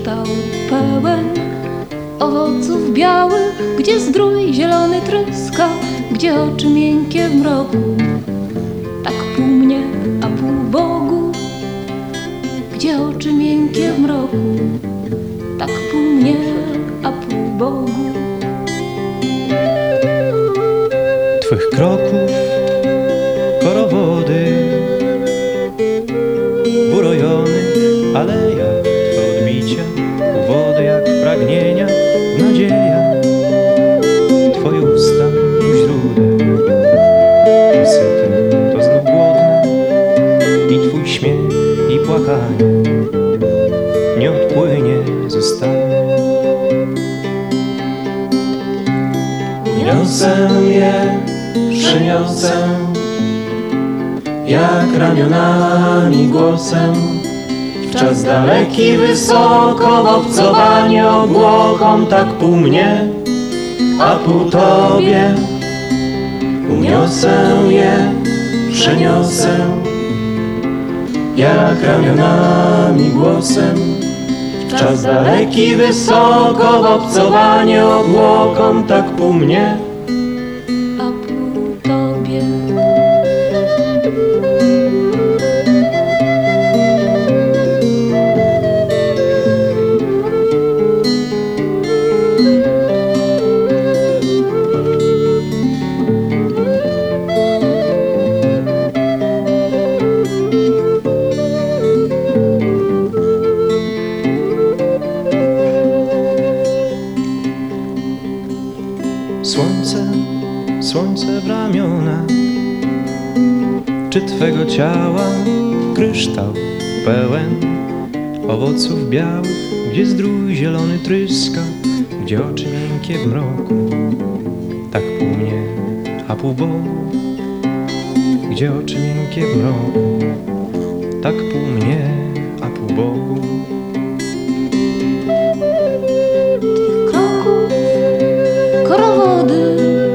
kryształ pełen owoców białych, gdzie zdrój zielony tryska, gdzie oczy miękkie w mroku, tak pół mnie, a pół Bogu, gdzie oczy miękkie w mroku, tak pół mnie, a pół Bogu. Twych kroków korowody w urojonych alejach, Twe odbicia u wody jak w pragnieniach, w nadziejach. Twoje usta u źródeł, to syte, to znów głodne, i Twój śmiech i płakanie nie odpłynie, zostanie. Uniosę je, przyniosę, jak ramionami głosem, w czas daleki wysoko, w obcowanie obłoką, tak pół mnie, a pół Tobie. Uniosę je, przyniosę, jak ramionami głosem, w czas daleki wysoko, w obcowanie obłoką, tak pół mnie, a pół Tobie. Słońce, słońce w ramiona, czy Twego ciała kryształ pełen owoców białych, gdzie zdrój zielony tryska, gdzie oczy miękkie w mroku, tak pół mnie, a pół Bogu, gdzie oczy miękkie w mroku, tak pół mnie, a pół Bogu. Korowody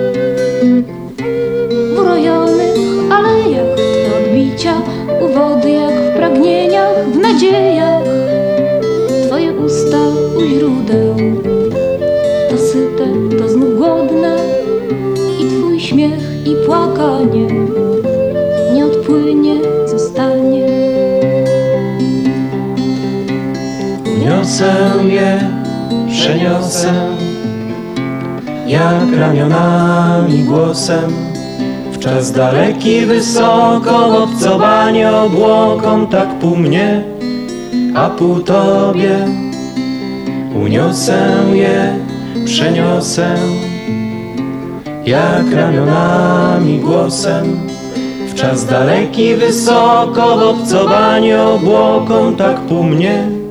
w urojonych alejach, Twe odbicia u wody jak w pragnieniach, w nadziejach. Twoje usta u źródeł, to syte, to znów głodne, i Twój śmiech i płakanie nie odpłynie, zostanie. Uniosę je, przeniosę, jak ramionami głosem, w czas daleki wysoko, w obcowanie obłoką, tak pół mnie, a pół Tobie. Uniosę je, przeniosę, jak ramionami głosem, w czas daleki wysoko, w obcowanie obłoką, tak pół mnie,